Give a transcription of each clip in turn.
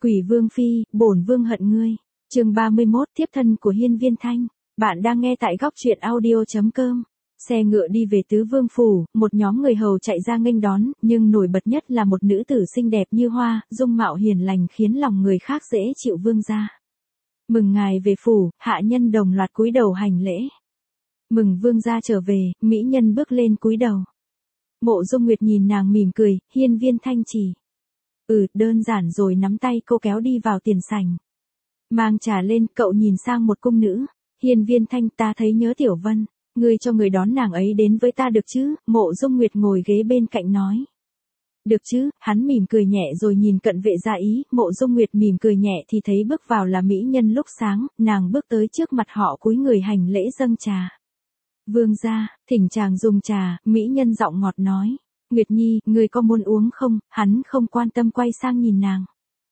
Quỷ vương phi, bổn vương hận ngươi. Chương 31, tiếp thân của Hiên Viên Thanh. Bạn đang nghe tại góc truyện audio.com. Xe ngựa đi về Tứ Vương phủ, một nhóm người hầu chạy ra nghênh đón, nhưng nổi bật nhất là một nữ tử xinh đẹp như hoa, dung mạo hiền lành khiến lòng người khác dễ chịu vương gia. Mừng ngài về phủ, hạ nhân đồng loạt cúi đầu hành lễ. Mừng vương gia trở về, mỹ nhân bước lên cúi đầu. Mộ Dung Nguyệt nhìn nàng mỉm cười, Hiên Viên Thanh chỉ. Đơn giản rồi nắm tay cô kéo đi vào tiền sảnh. Mang trà lên, cậu nhìn sang một cung nữ. Hiên Viên Thanh, ta thấy nhớ Tiểu Vân. Ngươi cho người đón nàng ấy đến với ta được chứ? Mộ Dung Nguyệt ngồi ghế bên cạnh nói. Được chứ, hắn mỉm cười nhẹ rồi nhìn cận vệ ra ý. Mộ Dung Nguyệt mỉm cười nhẹ thì thấy bước vào là mỹ nhân lúc sáng. Nàng bước tới trước mặt họ cúi người hành lễ dâng trà. Vương gia, thỉnh chàng dùng trà. Mỹ nhân giọng ngọt nói. Nguyệt Nhi, ngươi có muốn uống không? Hắn không quan tâm quay sang nhìn nàng.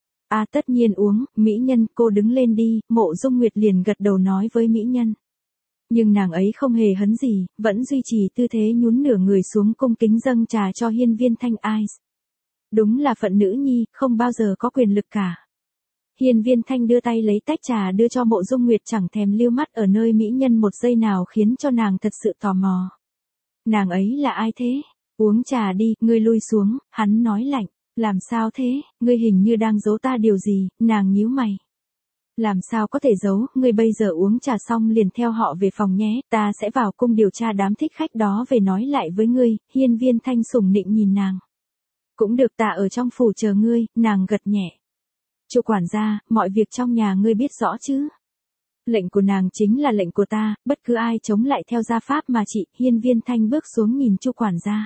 Tất nhiên uống. Mỹ nhân, cô đứng lên đi. Mộ Dung Nguyệt liền gật đầu nói với mỹ nhân. Nhưng nàng ấy không hề hấn gì, vẫn duy trì tư thế nhún nửa người xuống cung kính dâng trà cho Hiên Viên Thanh Ice. Đúng là phận nữ nhi, không bao giờ có quyền lực cả. Hiên Viên Thanh đưa tay lấy tách trà đưa cho Mộ Dung Nguyệt, chẳng thèm lưu mắt ở nơi mỹ nhân một giây nào, khiến cho nàng thật sự tò mò. Nàng ấy là ai thế? Uống trà đi, ngươi lui xuống. Hắn nói lạnh. Làm sao thế? Ngươi hình như đang giấu ta điều gì? Nàng nhíu mày. Làm sao có thể giấu, ngươi bây giờ uống trà xong liền theo họ về phòng nhé, ta sẽ vào cung điều tra đám thích khách đó về nói lại với ngươi. Hiên Viên Thanh sủng nịnh nhìn nàng. Cũng được, ta ở trong phủ chờ ngươi. Nàng gật nhẹ. Chu quản gia, mọi việc trong nhà ngươi biết rõ chứ? Lệnh của nàng chính là lệnh của ta, bất cứ ai chống lại theo gia pháp mà chị. Hiên Viên Thanh bước xuống nhìn Chu quản gia.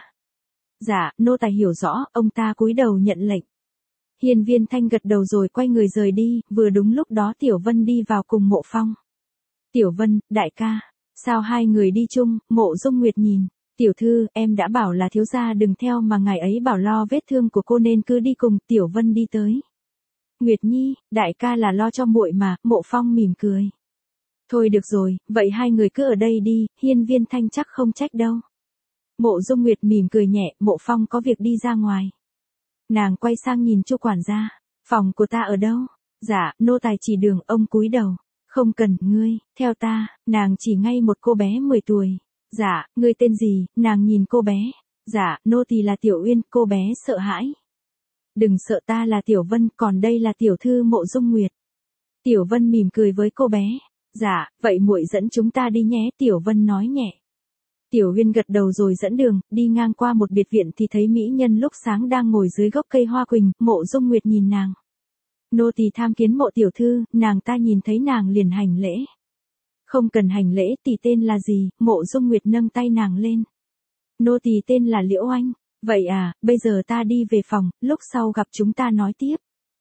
Dạ, nô tài hiểu rõ. Ông ta cúi đầu nhận lệnh. Hiên Viên Thanh gật đầu rồi quay người rời đi, vừa đúng lúc đó Tiểu Vân đi vào cùng Mộ Phong. Tiểu Vân, đại ca, sao hai người đi chung? Mộ Dung Nguyệt nhìn. Tiểu thư, em đã bảo là thiếu gia đừng theo mà ngài ấy bảo lo vết thương của cô nên cứ đi cùng. Tiểu Vân đi tới. Nguyệt Nhi, đại ca là lo cho muội mà. Mộ Phong mỉm cười. Thôi được rồi, vậy hai người cứ ở đây đi. Hiên Viên Thanh chắc không trách đâu. Mộ Dung Nguyệt mỉm cười nhẹ. Mộ Phong có việc đi ra ngoài. Nàng quay sang nhìn Chu quản gia. Phòng của ta ở đâu? Dạ, nô tài chỉ đường. Ông cúi đầu. Không cần, ngươi, theo ta. Nàng chỉ ngay một cô bé 10 tuổi. Dạ, ngươi tên gì? Nàng nhìn cô bé. Dạ, nô tỳ là Tiểu Uyên. Cô bé sợ hãi. Đừng sợ, ta là Tiểu Vân, còn đây là tiểu thư Mộ Dung Nguyệt. Tiểu Vân mỉm cười với cô bé. Dạ, vậy muội dẫn chúng ta đi nhé. Tiểu Vân nói nhẹ. Tiểu Uyên gật đầu rồi dẫn đường, đi ngang qua một biệt viện thì thấy mỹ nhân lúc sáng đang ngồi dưới gốc cây hoa quỳnh. Mộ Dung Nguyệt nhìn nàng. Nô tỳ tham kiến Mộ tiểu thư. Nàng ta nhìn thấy nàng liền hành lễ. Không cần hành lễ, tỷ tên là gì? Mộ Dung Nguyệt nâng tay nàng lên. Nô tỳ tên là Liễu Oanh. Vậy à, bây giờ ta đi về phòng, lúc sau gặp chúng ta nói tiếp.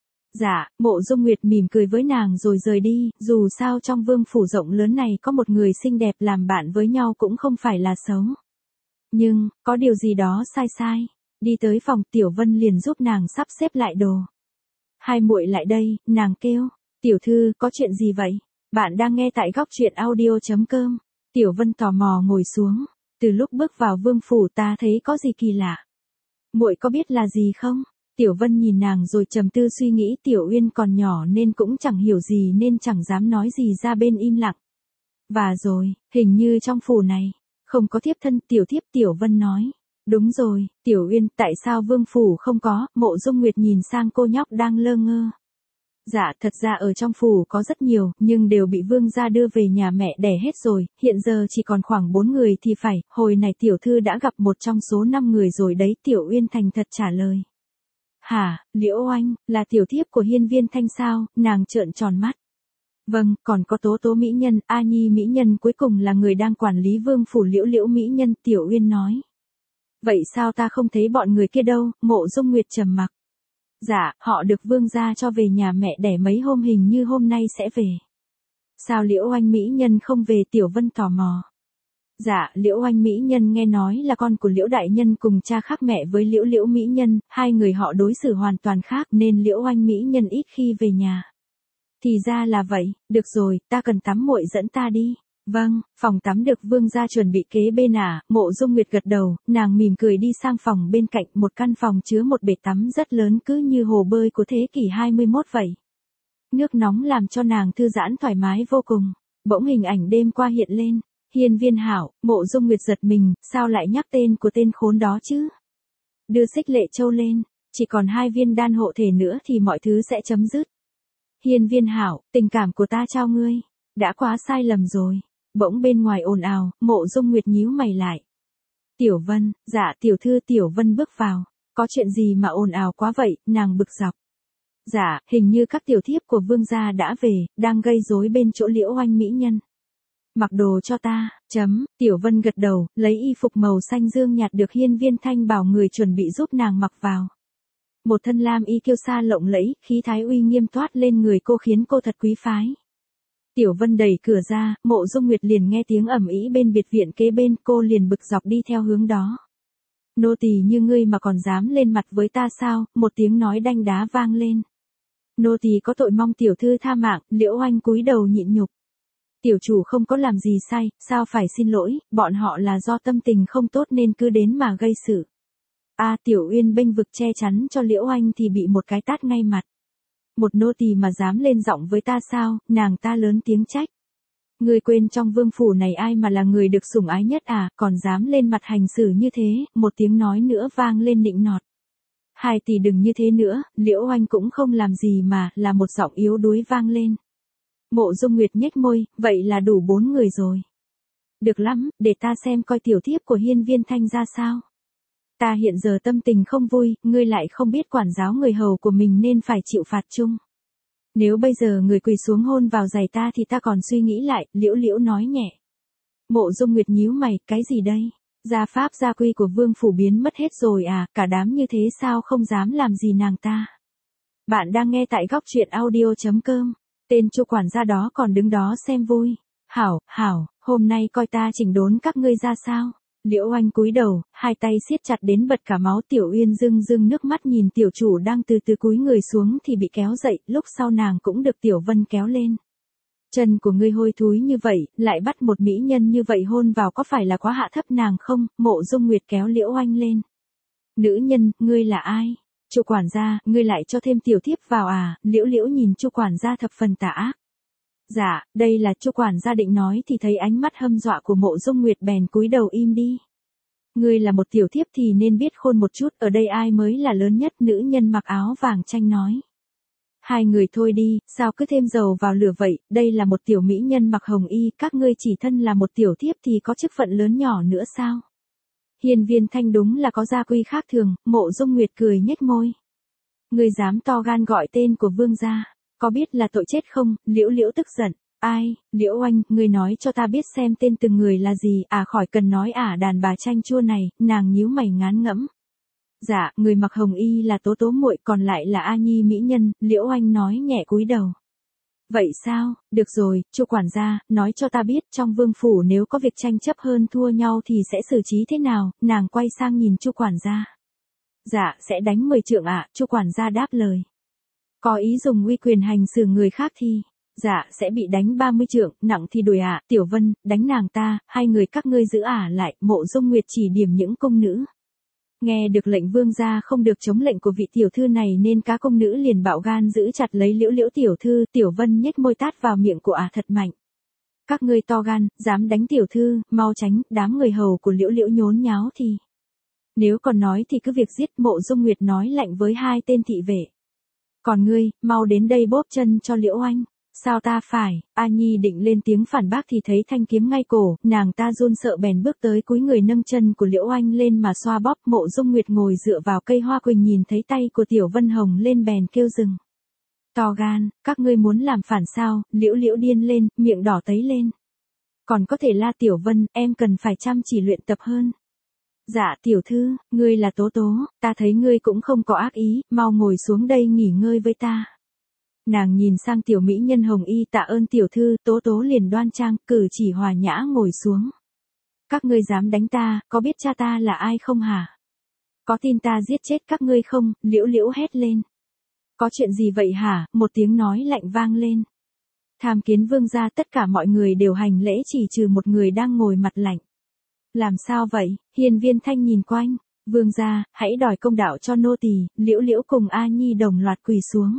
Dạ, Mộ Dung Nguyệt mỉm cười với nàng rồi rời đi. Dù sao trong vương phủ rộng lớn này có một người xinh đẹp làm bạn với nhau cũng không phải là xấu. Nhưng, có điều gì đó sai sai. Đi tới phòng, Tiểu Vân liền giúp nàng sắp xếp lại đồ. Hai muội lại đây, nàng kêu. Tiểu thư, có chuyện gì vậy? Bạn đang nghe tại góc truyện audio.com. Tiểu Vân tò mò ngồi xuống. Từ lúc bước vào vương phủ ta thấy có gì kỳ lạ. Muội có biết là gì không? Tiểu Vân nhìn nàng rồi trầm tư suy nghĩ. Tiểu Uyên còn nhỏ nên cũng chẳng hiểu gì nên chẳng dám nói gì ra bên im lặng. Và rồi, hình như trong phủ này không có thiếp thân. Tiểu thiếp. Tiểu Vân nói. Đúng rồi, Tiểu Uyên, tại sao vương phủ không có? Mộ Dung Nguyệt nhìn sang cô nhóc đang lơ ngơ. Dạ, thật ra ở trong phủ có rất nhiều, nhưng đều bị vương gia đưa về nhà mẹ đẻ hết rồi, hiện giờ chỉ còn khoảng 4 người thì phải. Hồi này tiểu thư đã gặp một trong số 5 người rồi đấy. Tiểu Uyên thành thật trả lời. Hả, Liễu Oanh, là tiểu thiếp của Hiên Viên Thanh sao? Nàng trợn tròn mắt. Vâng, còn có Tố Tố mỹ nhân, A Nhi mỹ nhân cuối cùng là người đang quản lý vương phủ. Liễu Liễu mỹ nhân. Tiểu Uyên nói. Vậy sao ta không thấy bọn người kia đâu? Mộ Dung Nguyệt trầm mặc. Dạ, họ được vương gia cho về nhà mẹ đẻ mấy hôm, hình như hôm nay sẽ về. Sao Liễu Oanh mỹ nhân không về? Tiểu Vân tò mò. Dạ, Liễu Oanh mỹ nhân nghe nói là con của Liễu đại nhân cùng cha khác mẹ với Liễu Liễu mỹ nhân, hai người họ đối xử hoàn toàn khác nên Liễu Oanh mỹ nhân ít khi về nhà. Thì ra là vậy, được rồi, ta cần tắm, muội dẫn ta đi. Vâng, phòng tắm được vương gia chuẩn bị kế bên à, Mộ Dung Nguyệt gật đầu, nàng mỉm cười đi sang phòng bên cạnh, một căn phòng chứa một bể tắm rất lớn cứ như hồ bơi của thế kỷ 21 vậy. Nước nóng làm cho nàng thư giãn thoải mái vô cùng, bỗng hình ảnh đêm qua hiện lên, Hiên Viên Hảo, Mộ Dung Nguyệt giật mình, sao lại nhắc tên của tên khốn đó chứ? Đưa Xích Lệ Châu lên, chỉ còn 2 viên đan hộ thể nữa thì mọi thứ sẽ chấm dứt. Hiên Viên Hảo, tình cảm của ta trao ngươi, đã quá sai lầm rồi. Bỗng bên ngoài ồn ào, Mộ Dung Nguyệt nhíu mày lại. Tiểu Vân, dạ tiểu thư. Tiểu Vân bước vào, có chuyện gì mà ồn ào quá vậy, nàng bực dọc. Dạ, hình như các tiểu thiếp của vương gia đã về, đang gây rối bên chỗ Liễu Oanh mỹ nhân. Mặc đồ cho ta, Tiểu Vân gật đầu, lấy y phục màu xanh dương nhạt được Hiên Viên Thanh bảo người chuẩn bị giúp nàng mặc vào. Một thân lam y kiêu sa lộng lẫy, khí thái uy nghiêm toát lên người cô khiến cô thật quý phái. Tiểu Vân đẩy cửa ra, Mộ Dung Nguyệt liền nghe tiếng ầm ĩ bên biệt viện kế bên, cô liền bực dọc đi theo hướng đó. Nô tỳ như ngươi mà còn dám lên mặt với ta sao? Một tiếng nói đanh đá vang lên. Nô tỳ có tội mong tiểu thư tha mạng. Liễu Oanh cúi đầu nhịn nhục. Tiểu chủ không có làm gì sai, sao phải xin lỗi, bọn họ là do tâm tình không tốt nên cứ đến mà gây sự. Tiểu Uyên bênh vực che chắn cho Liễu Oanh thì bị một cái tát ngay mặt. Một nô tỳ mà dám lên giọng với ta sao? Nàng ta lớn tiếng trách. Ngươi quên trong vương phủ này ai mà là người được sủng ái nhất à, còn dám lên mặt hành xử như thế? Một tiếng nói nữa vang lên nịnh nọt. 2 tỷ đừng như thế nữa, Liễu Oanh cũng không làm gì mà, là một giọng yếu đuối vang lên. Mộ Dung Nguyệt nhếch môi, vậy là đủ 4 người rồi. Được lắm, để ta xem coi tiểu thiếp của Hiên Viên Thanh ra sao. Ta hiện giờ tâm tình không vui, ngươi lại không biết quản giáo người hầu của mình nên phải chịu phạt chung. Nếu bây giờ người quỳ xuống hôn vào giày ta thì ta còn suy nghĩ lại, Liễu Liễu nói nhẹ. Mộ Dung Nguyệt nhíu mày, cái gì đây? Gia pháp gia quy của vương phủ biến mất hết rồi à, cả đám như thế sao không dám làm gì nàng ta. Bạn đang nghe tại góc truyện audio.com, tên chu quản gia đó còn đứng đó xem vui. Hảo, hôm nay coi ta chỉnh đốn các ngươi ra sao. Liễu Oanh cúi đầu, 2 tay siết chặt đến bật cả máu. Tiểu Uyên rưng nước mắt nhìn tiểu chủ đang từ từ cúi người xuống thì bị kéo dậy, lúc sau nàng cũng được Tiểu Vân kéo lên. Chân của ngươi hôi thúi như vậy, lại bắt một mỹ nhân như vậy hôn vào có phải là quá hạ thấp nàng không? Mộ Dung Nguyệt kéo Liễu Oanh lên. Nữ nhân, ngươi là ai? Chu quản gia, ngươi lại cho thêm tiểu thiếp vào à? Liễu Liễu nhìn Chu quản gia thập phần tà ác. Dạ, đây là Chu quản gia định nói thì thấy ánh mắt hâm dọa của Mộ Dung Nguyệt bèn cúi đầu im đi. Ngươi là một tiểu thiếp thì nên biết khôn một chút, ở đây ai mới là lớn nhất? Nữ nhân mặc áo vàng chanh nói. 2 người thôi đi, sao cứ thêm dầu vào lửa vậy, đây là một tiểu mỹ nhân mặc hồng y, các ngươi chỉ thân là một tiểu thiếp thì có chức phận lớn nhỏ nữa sao? Hiên Viên Thanh đúng là có gia quy khác thường. Mộ Dung Nguyệt cười nhếch môi. Ngươi dám to gan gọi tên của vương gia, có biết là tội chết không? Liễu Liễu tức giận. Ai? Liễu Oanh, ngươi nói cho ta biết xem tên từng người là gì. Khỏi cần nói đàn bà chanh chua này. Nàng nhíu mày ngán ngẫm. Dạ, người mặc hồng y là Tố Tố muội, còn lại là A Nhi mỹ nhân. Liễu Oanh nói nhẹ cúi đầu. Vậy sao? Được rồi, Chu quản gia, nói cho ta biết trong vương phủ nếu có việc tranh chấp hơn thua nhau thì sẽ xử trí thế nào? Nàng quay sang nhìn Chu quản gia. Dạ, sẽ đánh 10 trượng ạ. Chu quản gia đáp lời. Có ý dùng uy quyền hành xử người khác thì, dạ, sẽ bị đánh 30 trượng, nặng thì đuổi ạ. Tiểu Vân, đánh nàng ta, 2 người các ngươi giữ lại. Mộ Dung Nguyệt chỉ điểm những công nữ. Nghe được lệnh vương gia không được chống lệnh của vị tiểu thư này nên các công nữ liền bạo gan giữ chặt lấy Liễu Liễu tiểu thư. Tiểu Vân nhếch môi tát vào miệng của thật mạnh. Các ngươi to gan, dám đánh tiểu thư, mau tránh. Đám người hầu của Liễu Liễu nhốn nháo thì, nếu còn nói thì cứ việc giết. Mộ Dung Nguyệt nói lạnh với 2 tên thị vệ. Còn ngươi, mau đến đây bóp chân cho Liễu Oanh. Sao ta phải? A Nhi định lên tiếng phản bác thì thấy thanh kiếm ngay cổ, nàng ta run sợ bèn bước tới cúi người nâng chân của Liễu Oanh lên mà xoa bóp. Mộ Dung Nguyệt ngồi dựa vào cây hoa quỳnh nhìn thấy tay của Tiểu Vân hồng lên bèn kêu dừng. To gan, các ngươi muốn làm phản sao? Liễu Liễu điên lên, miệng đỏ tấy lên. Còn có thể la Tiểu Vân, em cần phải chăm chỉ luyện tập hơn. Dạ tiểu thư, ngươi là Tố Tố, ta thấy ngươi cũng không có ác ý, mau ngồi xuống đây nghỉ ngơi với ta. Nàng nhìn sang tiểu mỹ nhân hồng y. Tạ ơn tiểu thư. Tố Tố liền đoan trang, cử chỉ hòa nhã ngồi xuống. Các ngươi dám đánh ta, có biết cha ta là ai không hả? Có tin ta giết chết các ngươi không? Liễu Liễu hét lên. Có chuyện gì vậy hả? Một tiếng nói lạnh vang lên. Tham kiến vương gia, tất cả mọi người đều hành lễ chỉ trừ một người đang ngồi mặt lạnh. Làm sao vậy? Hiên Viên Thanh nhìn quanh. Vương gia, hãy đòi công đạo cho nô tỳ. Liễu Liễu cùng A Nhi đồng loạt quỳ xuống.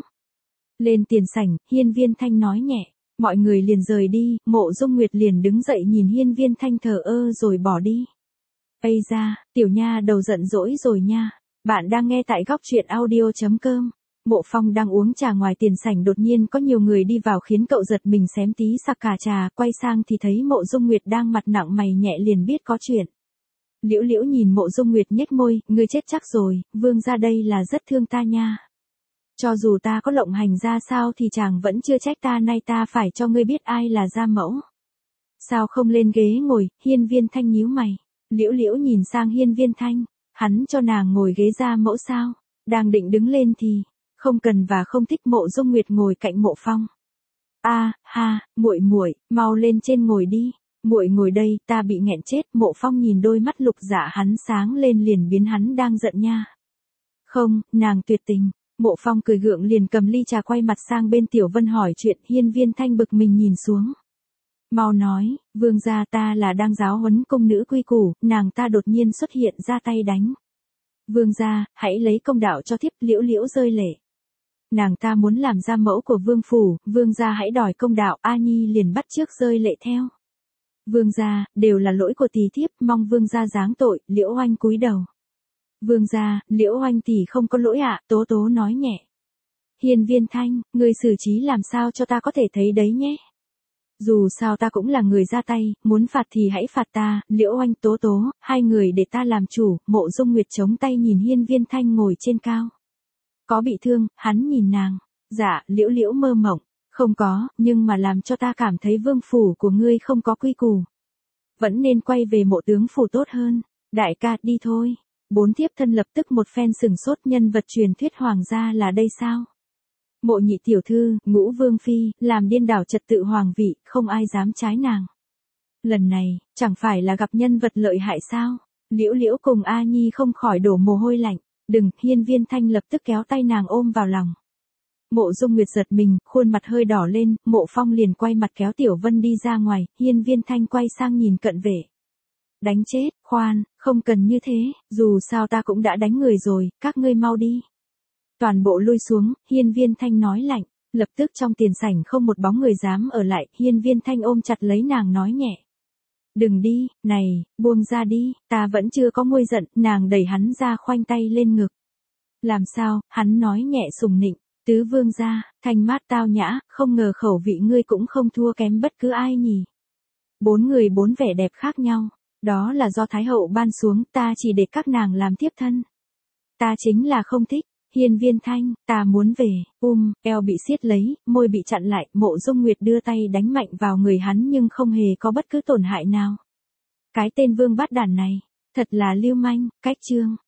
Lên tiền sảnh, Hiên Viên Thanh nói nhẹ. Mọi người liền rời đi, Mộ Dung Nguyệt liền đứng dậy nhìn Hiên Viên Thanh thờ ơ rồi bỏ đi. Ây da, tiểu nha đầu giận dỗi rồi nha. Bạn đang nghe tại góc truyện audio.com. Mộ Phong đang uống trà ngoài tiền sảnh, đột nhiên có nhiều người đi vào khiến cậu giật mình xém tí sặc cả trà, quay sang thì thấy Mộ Dung Nguyệt đang mặt nặng mày nhẹ liền biết có chuyện. Liễu Liễu nhìn Mộ Dung Nguyệt nhếch môi, ngươi chết chắc rồi, vương gia đây là rất thương ta nha. Cho dù ta có lộng hành ra sao thì chàng vẫn chưa trách ta, nay ta phải cho ngươi biết ai là gia mẫu. Sao không lên ghế ngồi? Hiên Viên Thanh nhíu mày. Liễu Liễu nhìn sang Hiên Viên Thanh, hắn cho nàng ngồi ghế gia mẫu sao? Đang định đứng lên thì không cần và không thích. Mộ Dung Nguyệt ngồi cạnh Mộ Phong. A, ha, muội muội, mau lên trên ngồi đi. Muội ngồi đây, ta bị nghẹn chết. Mộ Phong nhìn đôi mắt lục dạ hắn sáng lên liền biến hắn đang giận nha. Không, nàng tuyệt tình. Mộ Phong cười gượng liền cầm ly trà quay mặt sang bên Tiểu Vân hỏi chuyện. Hiên Viên Thanh bực mình nhìn xuống. Mau nói, vương gia, ta là đang giáo huấn cung nữ quy củ, nàng ta đột nhiên xuất hiện ra tay đánh. Vương gia, hãy lấy công đạo cho thiếp. Liễu Liễu rơi lệ. Nàng ta muốn làm gia mẫu của vương phủ, vương gia hãy đòi công đạo. A Nhi liền bắt chước rơi lệ theo. Vương gia, đều là lỗi của tỷ thiếp, mong vương gia giáng tội. Liễu Oanh cúi đầu. Vương gia, Liễu Oanh tỷ không có lỗi ạ. Tố Tố nói nhẹ. Hiên Viên Thanh, ngươi xử trí làm sao cho ta có thể thấy đấy nhé. Dù sao ta cũng là người ra tay, muốn phạt thì hãy phạt ta. Liễu Oanh, Tố Tố, hai người để ta làm chủ. Mộ Dung Nguyệt chống tay nhìn Hiên Viên Thanh ngồi trên cao. Có bị thương? Hắn nhìn nàng. Dạ. Liễu Liễu mơ mộng. Không có, nhưng mà làm cho ta cảm thấy vương phủ của ngươi không có quy củ. Vẫn nên quay về Mộ tướng phủ tốt hơn. Đại ca, đi thôi. Bốn thiếp thân lập tức một phen sừng sốt, nhân vật truyền thuyết hoàng gia là đây sao? Mộ nhị tiểu thư, Ngũ vương phi, làm điên đảo trật tự hoàng vị, không ai dám trái nàng. Lần này, chẳng phải là gặp nhân vật lợi hại sao? Liễu Liễu cùng A Nhi không khỏi đổ mồ hôi lạnh. Đừng. Hiên Viên Thanh lập tức kéo tay nàng ôm vào lòng. Mộ Dung Nguyệt giật mình, khuôn mặt hơi đỏ lên. Mộ Phong liền quay mặt kéo Tiểu Vân đi ra ngoài. Hiên Viên Thanh quay sang nhìn cận vệ. Đánh chết, khoan, không cần như thế, dù sao ta cũng đã đánh người rồi, các ngươi mau đi. Toàn bộ lui xuống. Hiên Viên Thanh nói lạnh. Lập tức trong tiền sảnh không một bóng người dám ở lại. Hiên Viên Thanh ôm chặt lấy nàng nói nhẹ. Đừng đi, này, buông ra đi, ta vẫn chưa có nguôi giận. Nàng đẩy hắn ra, khoanh tay lên ngực. Làm sao? Hắn nói nhẹ sùng nịnh. Tứ vương gia, thanh mát tao nhã, không ngờ khẩu vị ngươi cũng không thua kém bất cứ ai nhỉ. Bốn người bốn vẻ đẹp khác nhau. Đó là do Thái hậu ban xuống, ta chỉ để các nàng làm tiếp thân. Ta chính là không thích. Hiên Viên Thanh, ta muốn về. Eo bị siết lấy, môi bị chặn lại. Mộ Dung Nguyệt đưa tay đánh mạnh vào người hắn nhưng không hề có bất cứ tổn hại nào. Cái tên vương bát đản này, thật là lưu manh. Cách chương